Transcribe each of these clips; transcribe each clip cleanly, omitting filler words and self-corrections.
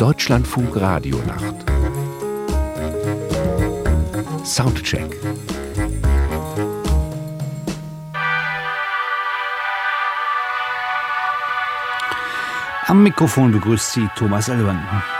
Deutschlandfunk Radionacht. Soundcheck. Am Mikrofon begrüßt Sie Thomas Elwan.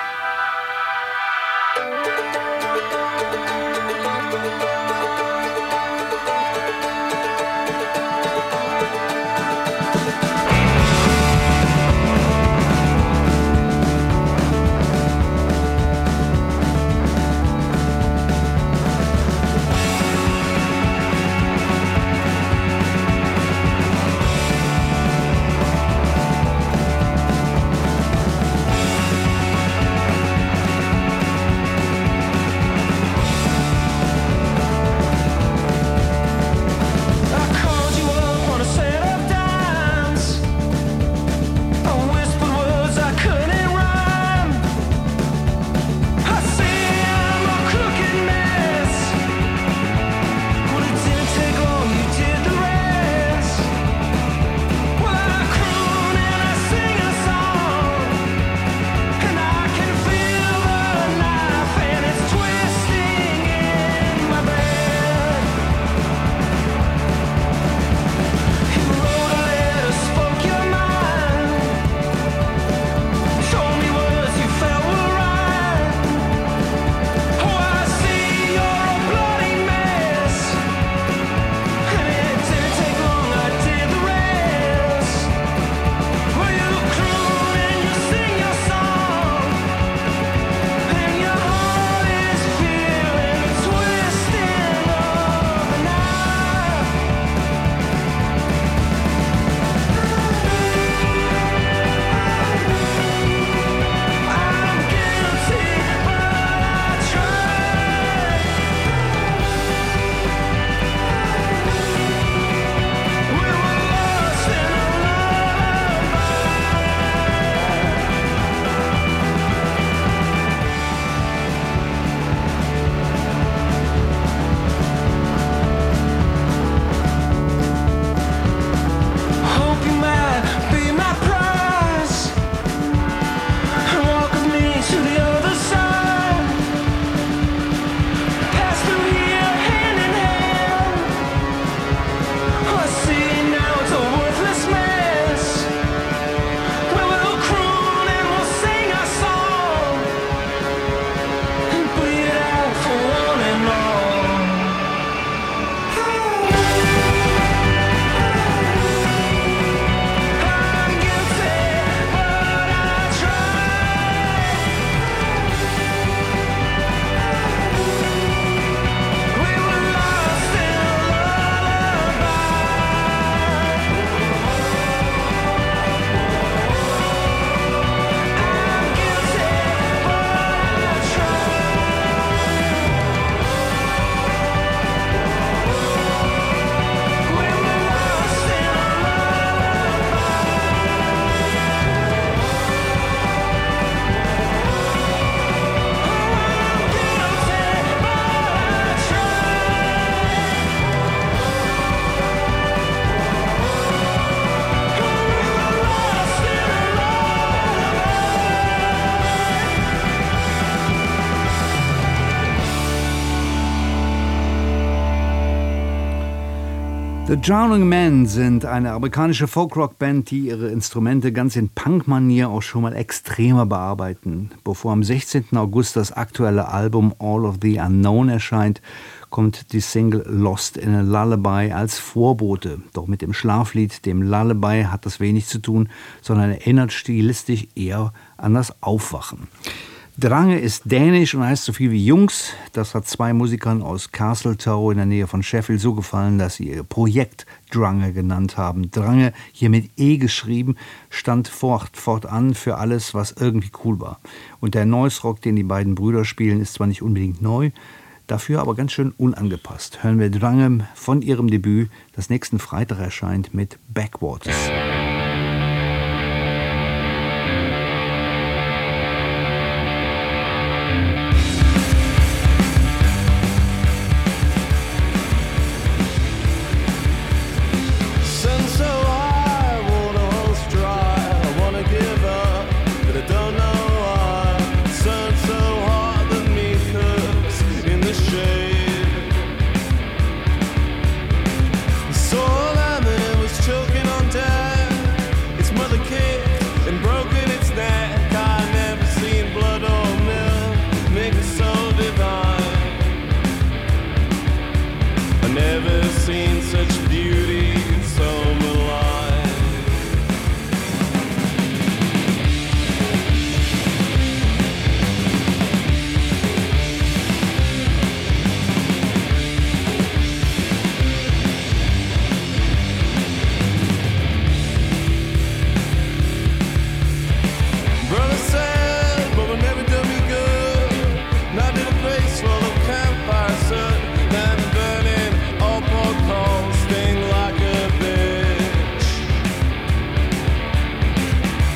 The Drowning Men sind eine amerikanische Folk-Rock-Band, die ihre Instrumente ganz in Punk-Manier auch schon mal extremer bearbeiten. Bevor am 16. August das aktuelle Album All of the Unknown erscheint, kommt die Single Lost in a Lullaby als Vorbote. Doch mit dem Schlaflied, dem Lullaby, hat das wenig zu tun, sondern erinnert stilistisch eher an das Aufwachen. Drange ist dänisch und heißt so viel wie Jungs. Das hat zwei Musikern aus Castletown in der Nähe von Sheffield so gefallen, dass sie ihr Projekt Drange genannt haben. Drange, hier mit E geschrieben, stand fortan für alles, was irgendwie cool war. Und der Noise Rock, den die beiden Brüder spielen, ist zwar nicht unbedingt neu, dafür aber ganz schön unangepasst. Hören wir Drange von ihrem Debüt, das nächsten Freitag erscheint, mit Backwaters. Don't know why.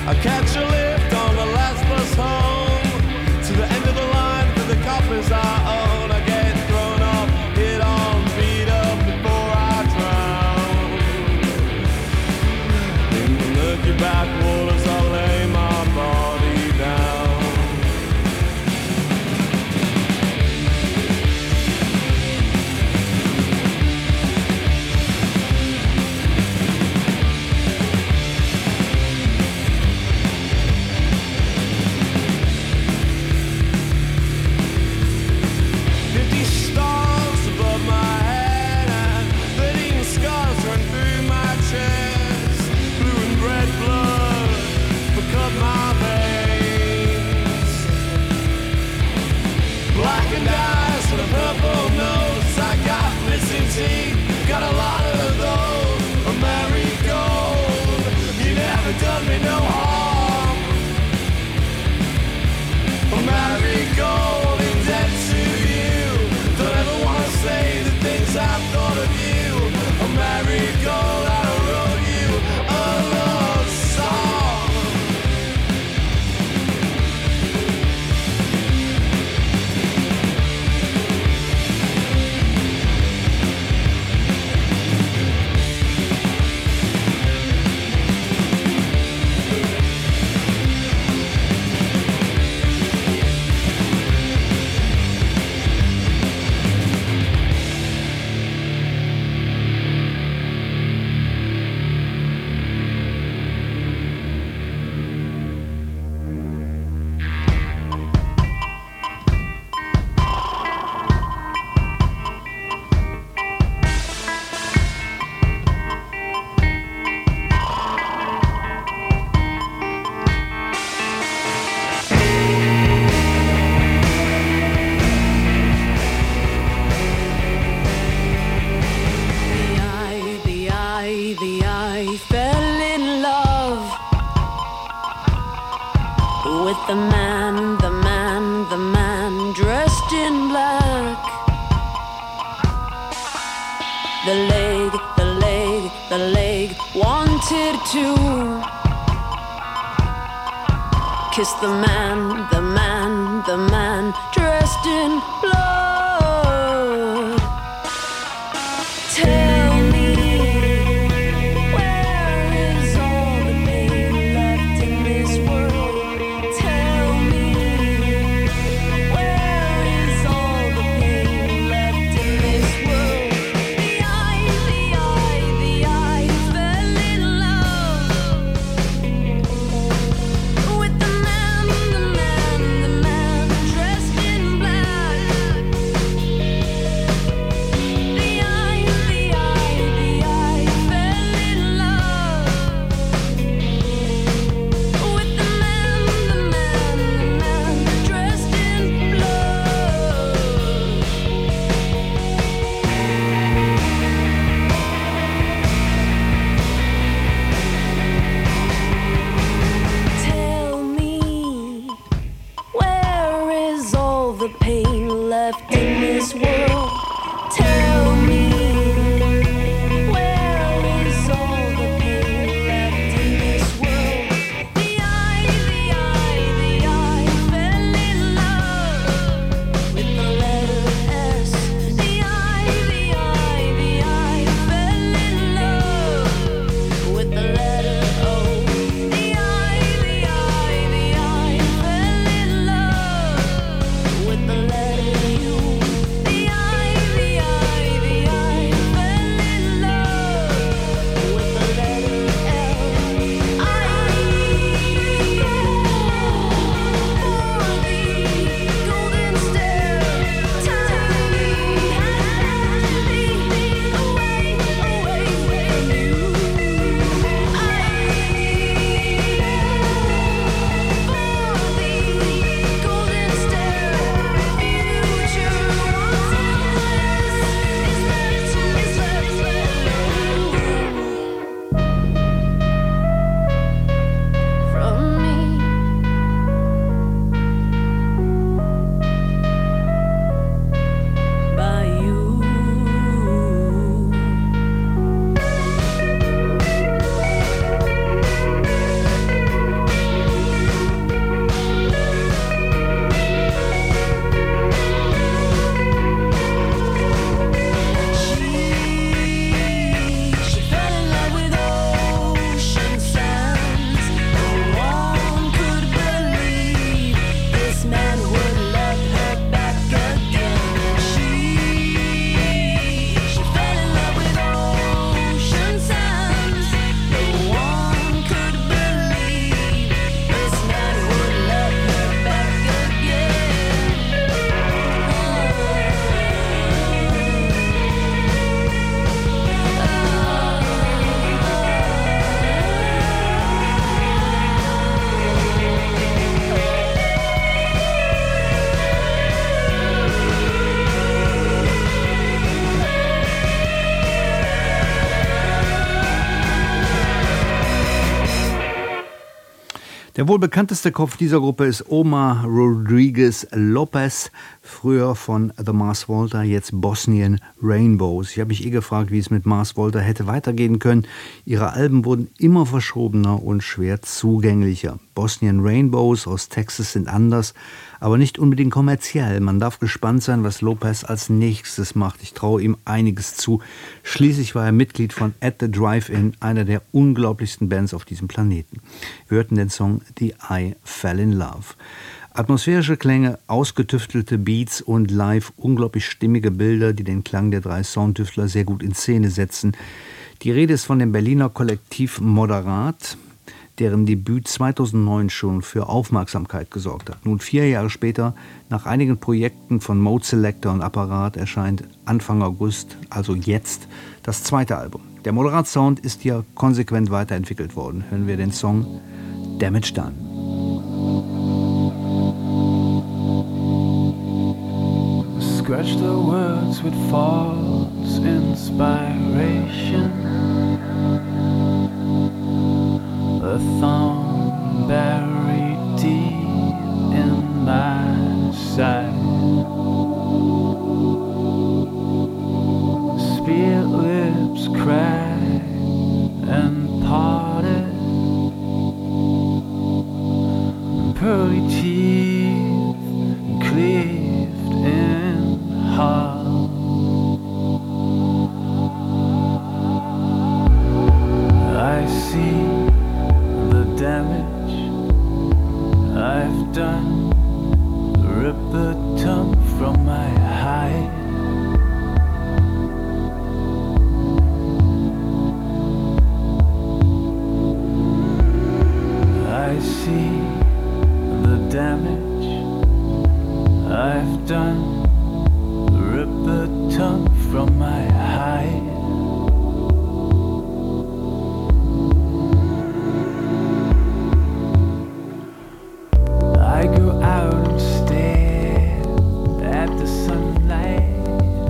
I catch a lift on the last bus home to the end of the line for the coppers I own. I get thrown off, hit on, beat up before I drown. In the murky back waters I lay my body down. Got a lot of those, a marigold. You never done me no harm. A marigold in debt to you. Don't ever wanna say the things I've thought of you. A marigold, I wrote you a love song. To kiss the man dressed in blood. Tell me, where is all the pain left in this world? Tell me, where is all the pain left in this world? The eye fell in love with the man dressed in black. The eye fell in love with the man dressed in blood. Tell me, where is all the pain left in this world? Tell me, where is all the pain left in this world? The eye fell in love with the letter S. The eye fell in love with the letter O. The eye fell in love with the letter U. The eye Der wohl bekannteste Kopf dieser Gruppe ist Omar Rodriguez Lopez, früher von The Mars Volta, jetzt Bosnian Rainbows. Ich habe mich gefragt, wie es mit Mars Volta hätte weitergehen können. Ihre Alben wurden immer verschobener und schwer zugänglicher. Bosnian Rainbows aus Texas sind anders, aber nicht unbedingt kommerziell. Man darf gespannt sein, was Lopez als nächstes macht. Ich traue ihm einiges zu. Schließlich war er Mitglied von At the Drive-In, einer der unglaublichsten Bands auf diesem Planeten. Wir hörten den Song The I Fell in Love. Atmosphärische Klänge, ausgetüftelte Beats und live unglaublich stimmige Bilder, die den Klang der drei Soundtüftler sehr gut in Szene setzen. Die Rede ist von dem Berliner Kollektiv Moderat, deren Debüt 2009 schon für Aufmerksamkeit gesorgt hat. Nun 4 Jahre später, nach einigen Projekten von Mode Selector und Apparat, erscheint Anfang August, also jetzt, das zweite Album. Der Moderat-Sound ist ja konsequent weiterentwickelt worden. Hören wir den Song Damage Done. Scratch the words with false inspiration. A thorn buried deep in my side. Spear lips cracked and parted. Pearly teeth cleaved in half. I see the damage I've done. Rip the tongue from my hide. I see the damage I've done. Rip the tongue from my hide. I go out and stare at the sunlight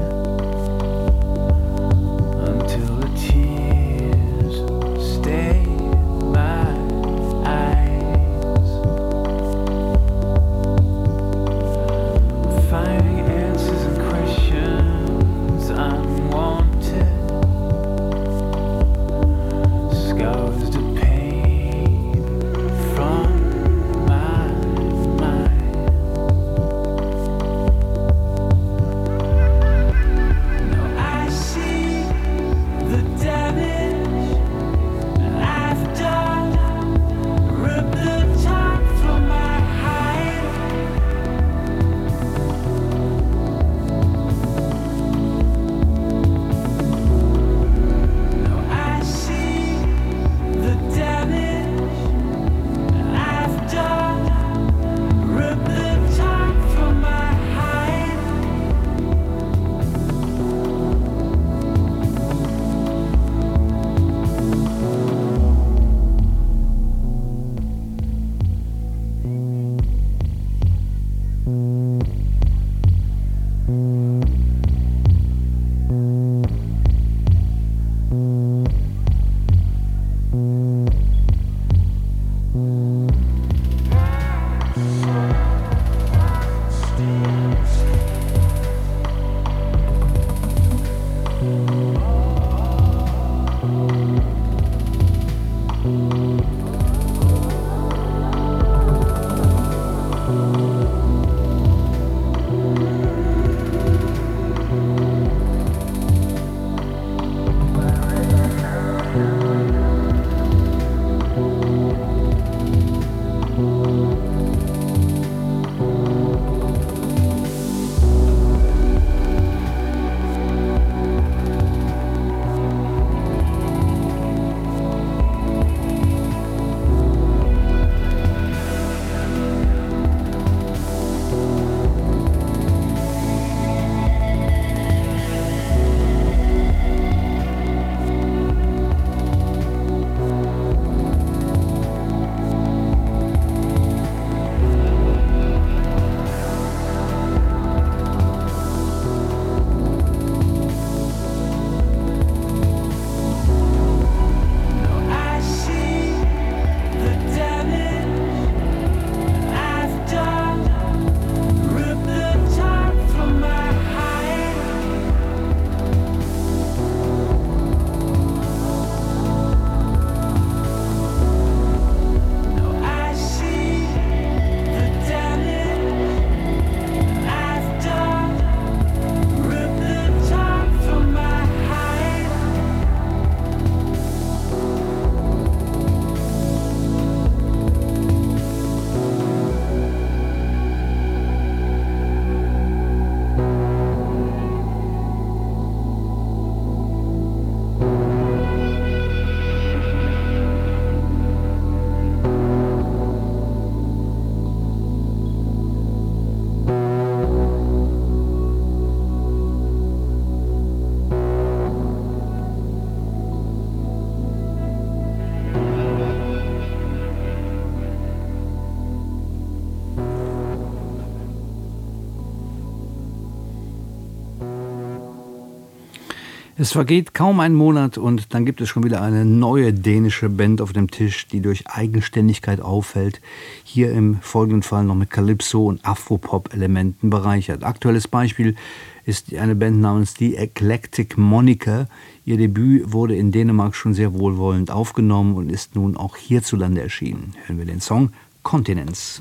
until the tears stain my eyes. Finding answers and questions unwanted. Es vergeht kaum ein Monat und dann gibt es schon wieder eine neue dänische Band auf dem Tisch, die durch Eigenständigkeit auffällt. Hier im folgenden Fall noch mit Calypso- und Afropop-Elementen bereichert. Aktuelles Beispiel ist eine Band namens The Eclectic Moniker. Ihr Debüt wurde in Dänemark schon sehr wohlwollend aufgenommen und ist nun auch hierzulande erschienen. Hören wir den Song Continents.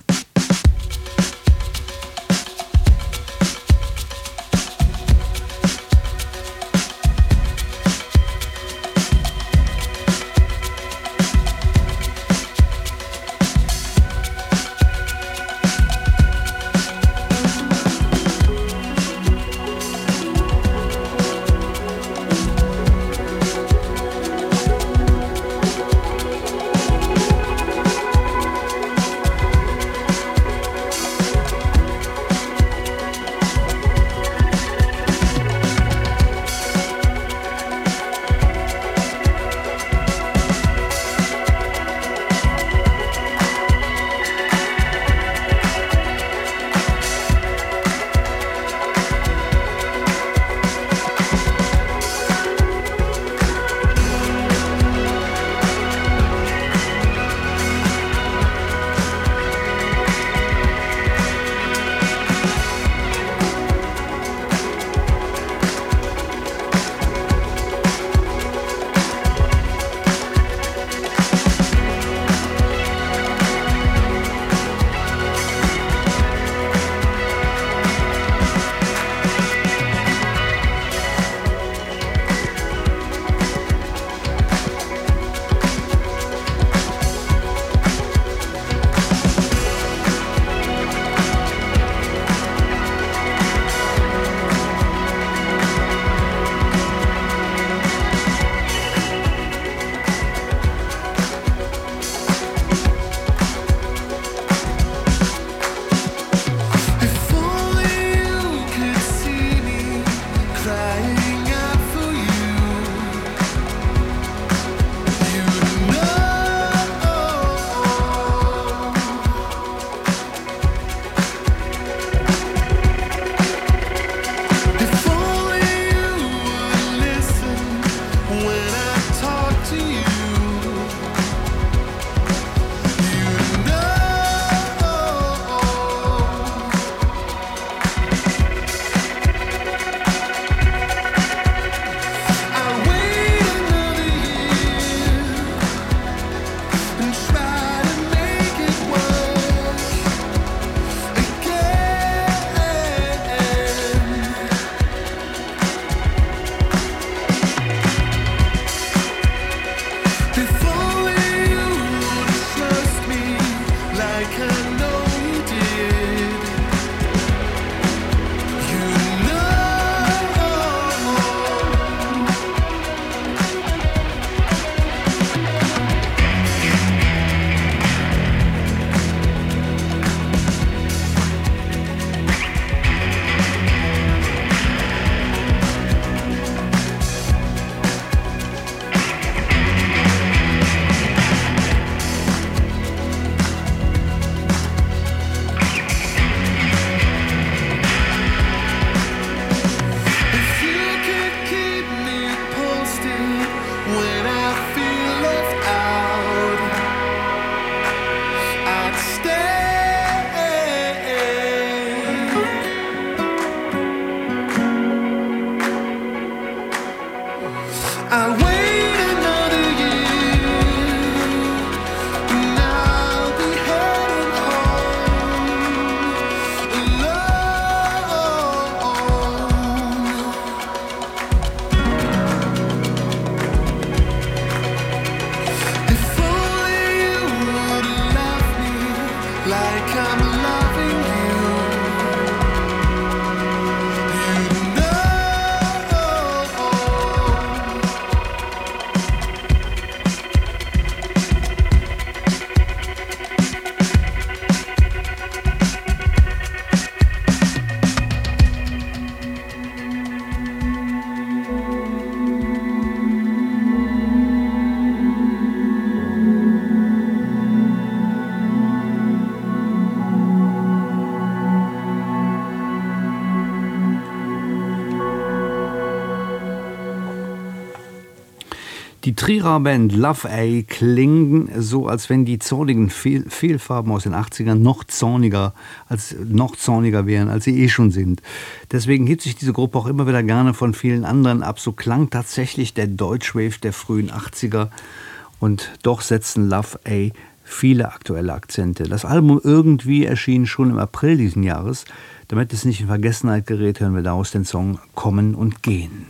Die Trierer Band Love A klingen so, als wenn die zornigen Fehlfarben aus den 80ern noch zorniger wären, als sie schon sind. Deswegen hebt sich diese Gruppe auch immer wieder gerne von vielen anderen ab. So klang tatsächlich der Deutschwave der frühen 80er. Und doch setzen Love A viele aktuelle Akzente. Das Album Irgendwie erschien schon im April diesen Jahres. Damit es nicht in Vergessenheit gerät, hören wir daraus den Song Kommen und Gehen.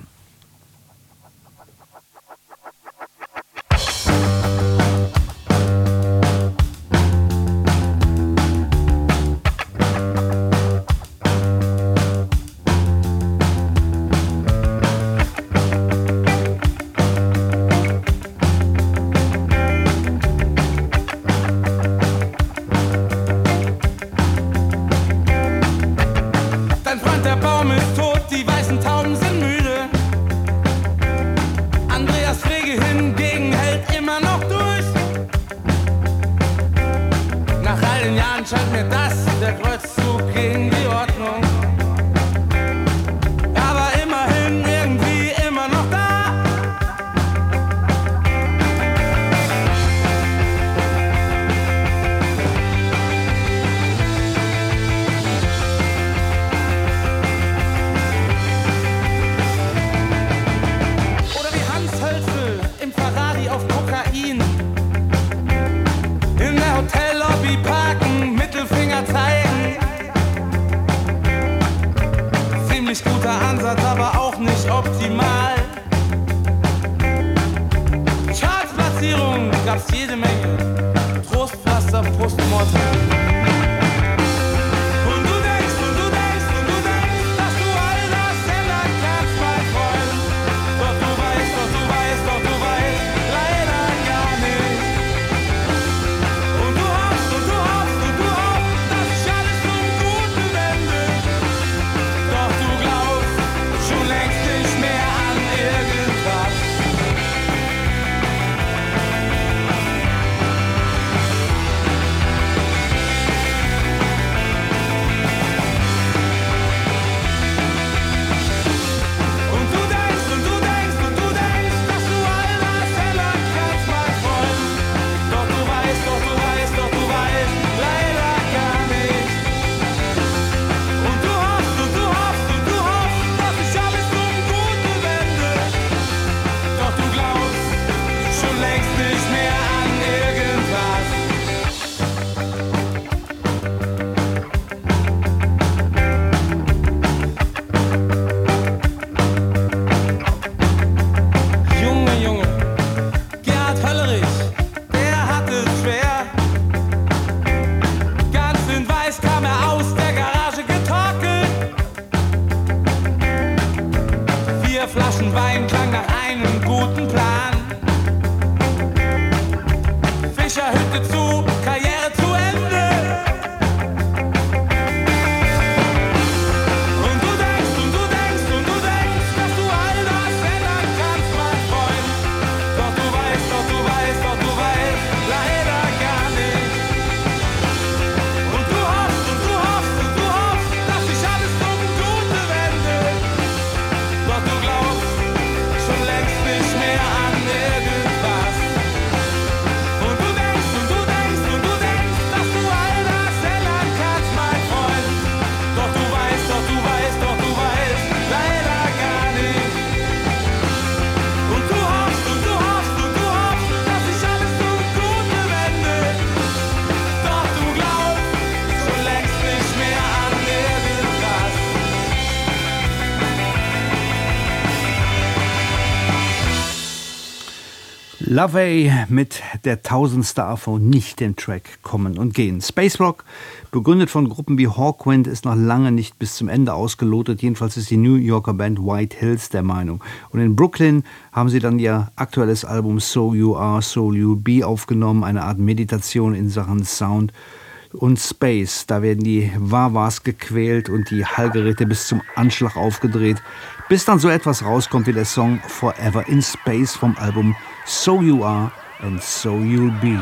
Dein Freund der Baum ist tot, die weißen Tauben sind müde. Andreas Frege hingegen hält immer noch durch. Nach all den Jahren scheint mir das der Kreuzzug gegen die Ordnung. Aber immerhin irgendwie immer noch da. Oder wie Hans Hölzel im Ferrari auf Kokain. In der Hotellobby parken, Mittelfinger zeigen. Ziemlich guter Ansatz, aber auch nicht optimal. Chartsplatzierungen gab's jede Menge. Trostpflaster, Postmortem. Und du denkst, dass du all das ändern kannst, mein Freund. Doch du weißt, leider gar nicht. Und du hoffst, dass sich alles zum Guten wendet. Doch du glaubst schon längst nicht mehr an irgendwas. Und du denkst, dass du all das ändern kannst, mein Freund. Doch du weißt, leider gar nicht. Und du hoffst, dass sich alles zum Guten wendet. Doch du glaubst schon längst nicht mehr an irgendwas. Junge, Gerhard Höllerich, der hatte es schwer. Ganz in Weiß kam er aus der Garage getorkelt. 4 Flaschen Wein klang nach einem guten Plan. Fischerhütte zu, Karriere zu Ende. Und du denkst, dass du all das ändern kannst, mein Freund. Doch du weißt, leider gar nicht. Und du hoffst, dass sich alles zum Guten wendet. Doch du glaubst schon längst nicht mehr an irgendwas. Und du denkst, dass du all das ändern kannst, mein Freund. Doch du weißt, leider gar nicht. Und du hoffst, dass sich alles zum Guten wendet. Doch du glaubst schon längst nicht mehr an irgendwas. Love A mit der 1000. AV, nicht dem Track Kommen und Gehen. Space Rock, begründet von Gruppen wie Hawkwind, ist noch lange nicht bis zum Ende ausgelotet. Jedenfalls ist die New Yorker Band White Hills der Meinung. Und in Brooklyn haben sie dann ihr aktuelles Album So You Are, So You'll Be aufgenommen, eine Art Meditation in Sachen Sound und Space. Da werden die Wah-Wahs gequält und die Hallgeräte bis zum Anschlag aufgedreht, bis dann so etwas rauskommt wie der Song Forever in Space vom Album So You Are and So You'll Be.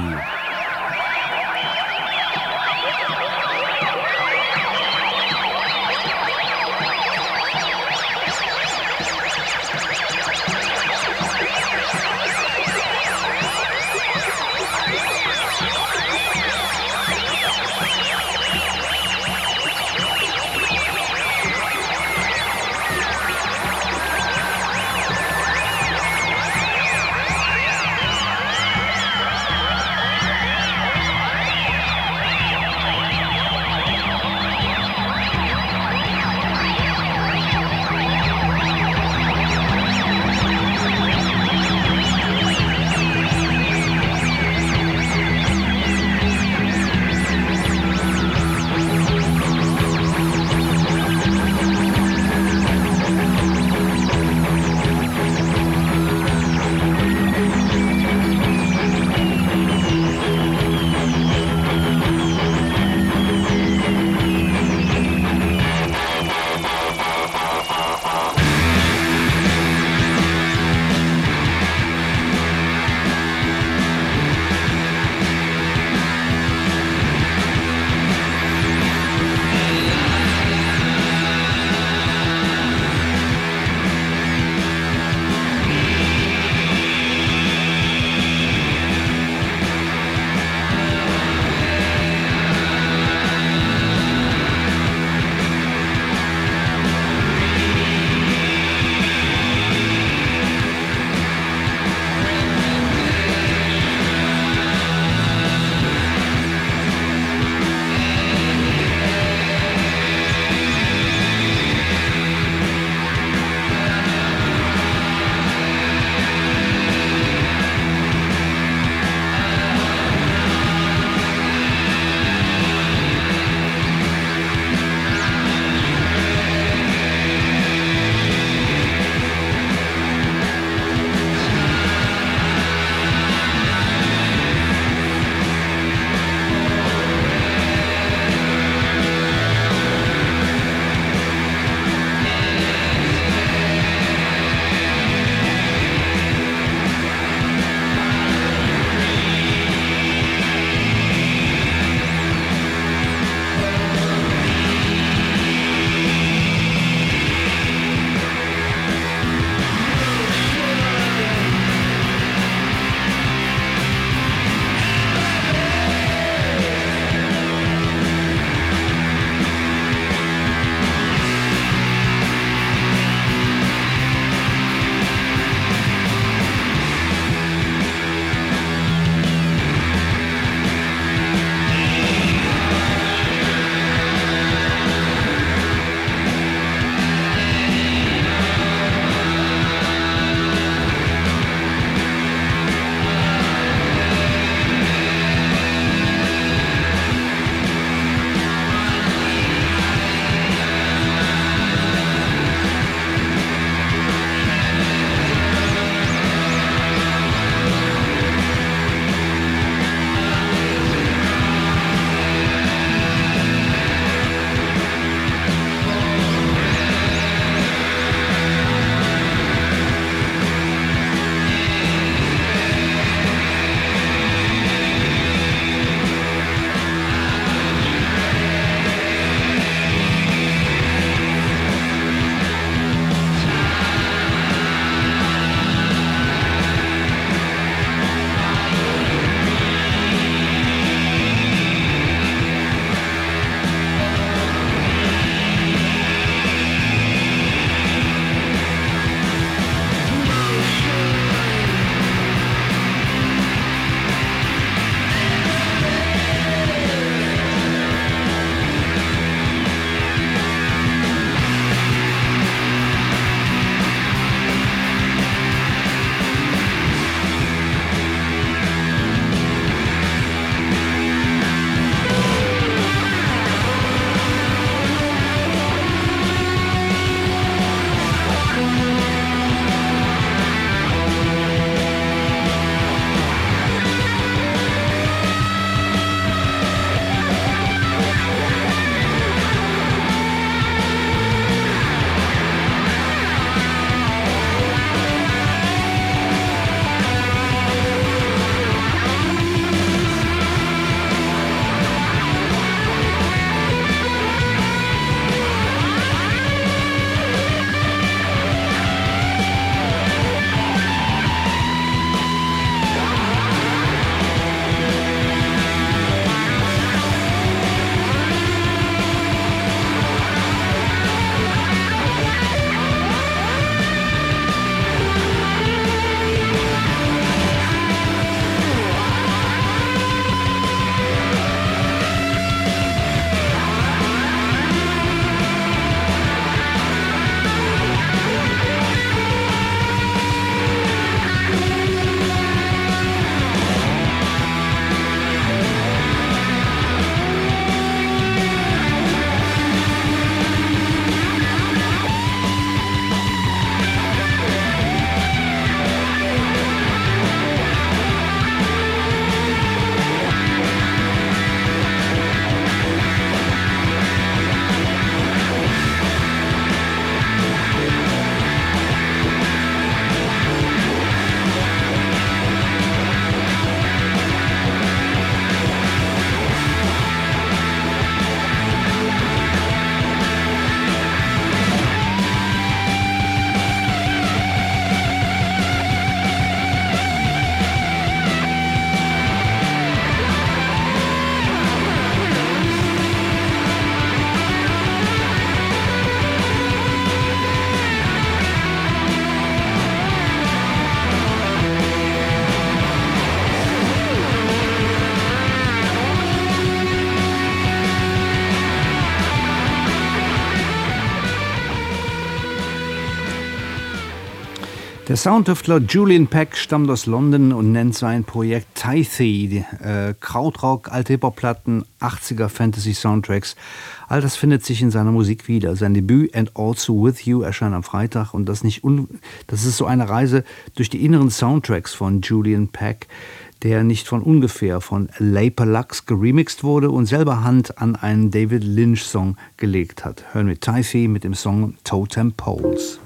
Der Soundtüftler Julian Peck stammt aus London und nennt sein Projekt Tythie, Krautrock, alte Hip-Hop-Platten, 80er Fantasy-Soundtracks. All das findet sich in seiner Musik wieder. Sein Debüt And Also With You erscheint am Freitag und das ist so eine Reise durch die inneren Soundtracks von Julian Peck, der nicht von ungefähr von Laper Lux geremixed wurde und selber Hand an einen David Lynch-Song gelegt hat. Hören wir Tythie mit dem Song Totem Poles.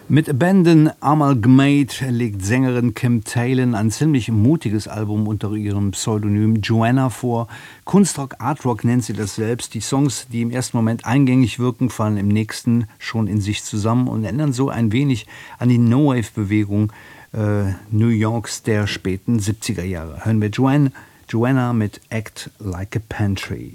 Mit Abandon Amalgamate legt Sängerin Kim Thaylen ein ziemlich mutiges Album unter ihrem Pseudonym Joanna vor. Kunstrock, Artrock nennt sie das selbst. Die Songs, die im ersten Moment eingängig wirken, fallen im nächsten schon in sich zusammen und erinnern so ein wenig an die No-Wave-Bewegung New Yorks der späten 70er Jahre. Hören wir Joanna mit Act Like a Pantry.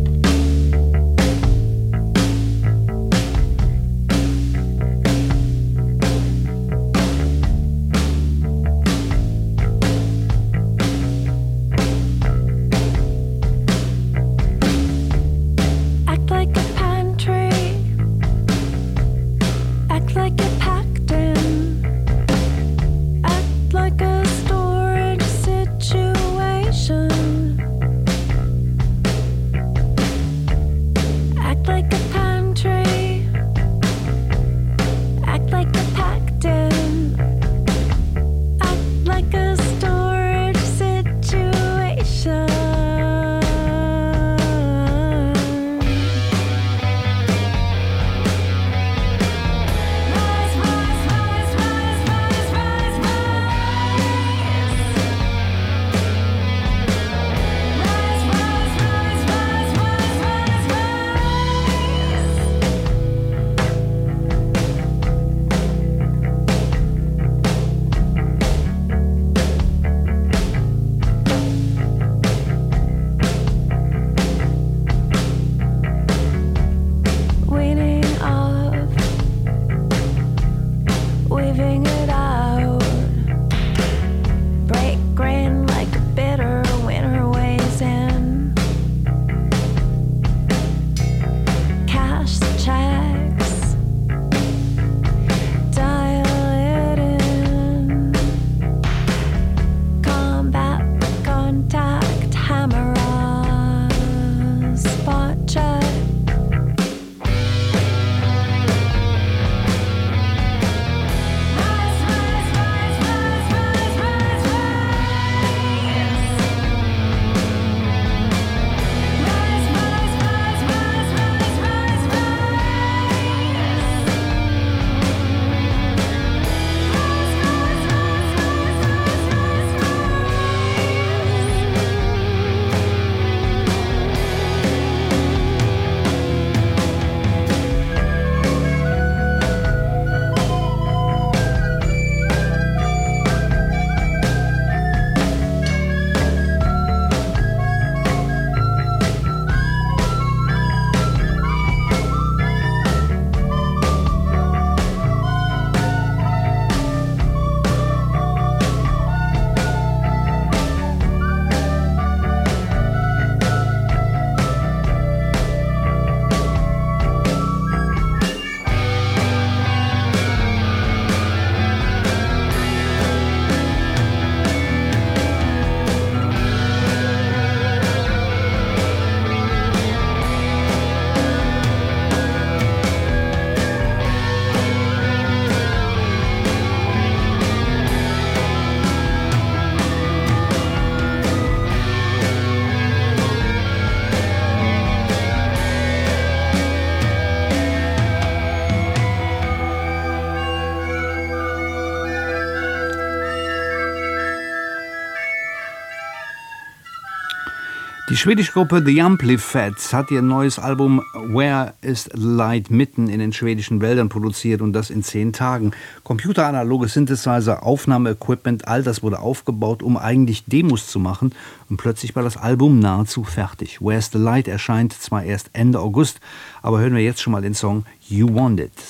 Die schwedische Gruppe The Amplifats hat ihr neues Album Where is the Light mitten in den schwedischen Wäldern produziert und das in 10 Tagen. Computeranaloge Synthesizer, Aufnahmeequipment, all das wurde aufgebaut, um eigentlich Demos zu machen und plötzlich war das Album nahezu fertig. Where's the Light erscheint zwar erst Ende August, aber hören wir jetzt schon mal den Song You Want It.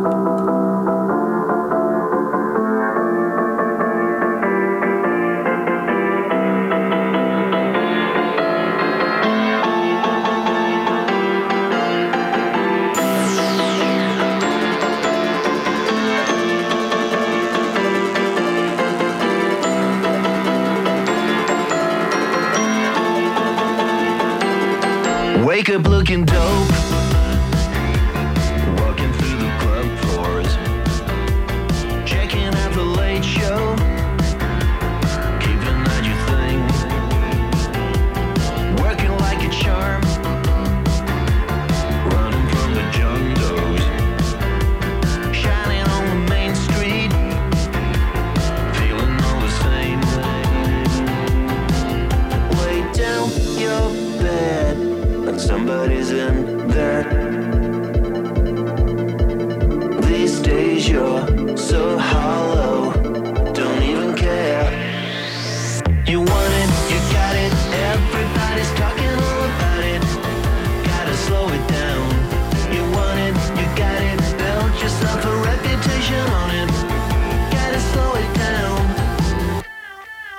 Wake up looking dope, walking through the club floors, checking out the late show, keeping at your thing, working like a charm, running from the jundos, shining on the main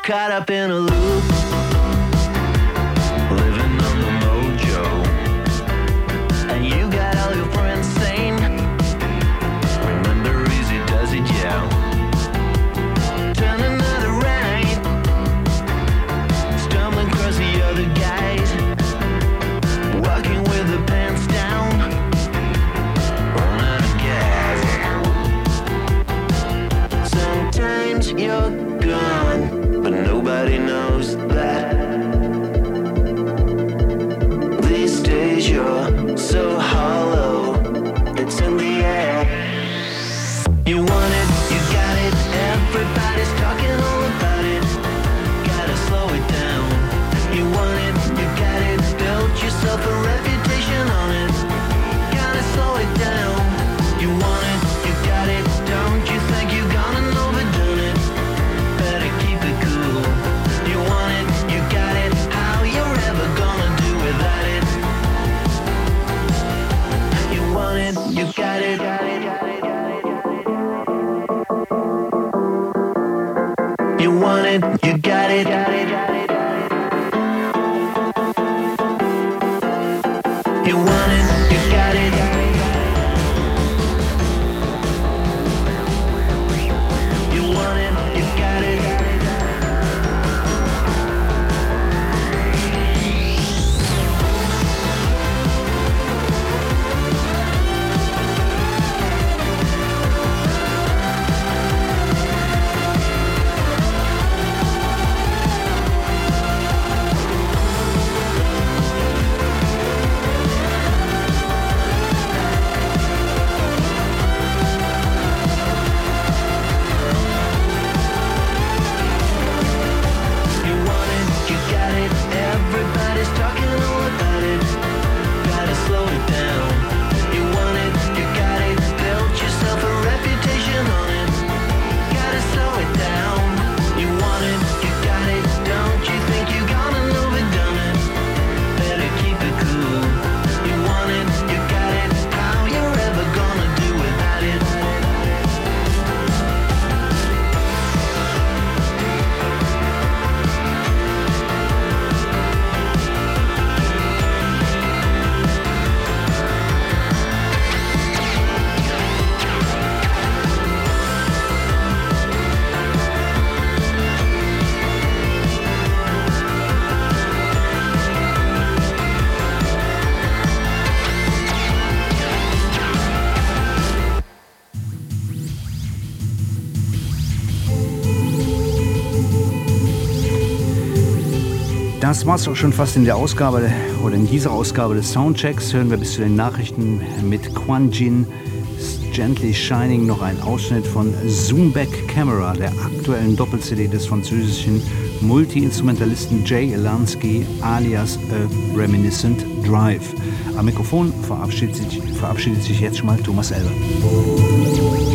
caught up in a loop, living on the mojo, and you got all your friends sane. Remember, easy does it, yeah. Turn another right, stumbling across the other guys, walking with the pants down, run out of gas. Sometimes you're gone, but nobody knows that. These days you're so hollow, it's in the air. You want it, you got it, everybody's talking all about it. Gotta slow it down. You want it, you got it, build yourself a reputation on it. Gotta slow it down. You want it, you got it, don't you think you're gonna overdone it? Better keep it cool. You want it, you got it, how you're ever gonna do without it? You want it, you got it. You want it, you got it. You want it, you got it. You want it, you got it. You want it, you got it, everybody's talking all about it. Gotta slow it down. You want it, you got it, build yourself a reputation on it. Gotta slow it down. You want it, you got it, don't you think you're gonna overdone it? Better keep it cool. You want it, you got it, how you're ever gonna do without it? Das war's auch schon fast in der Ausgabe oder in dieser Ausgabe des Soundchecks. Hören wir bis zu den Nachrichten mit Quan Jin Gently Shining noch einen Ausschnitt von Zoom Back Camera, der aktuellen Doppel-CD des französischen Multi-Instrumentalisten Jay Lansky alias A Reminiscent Drive. Am Mikrofon verabschiedet sich jetzt schon mal Thomas Elber.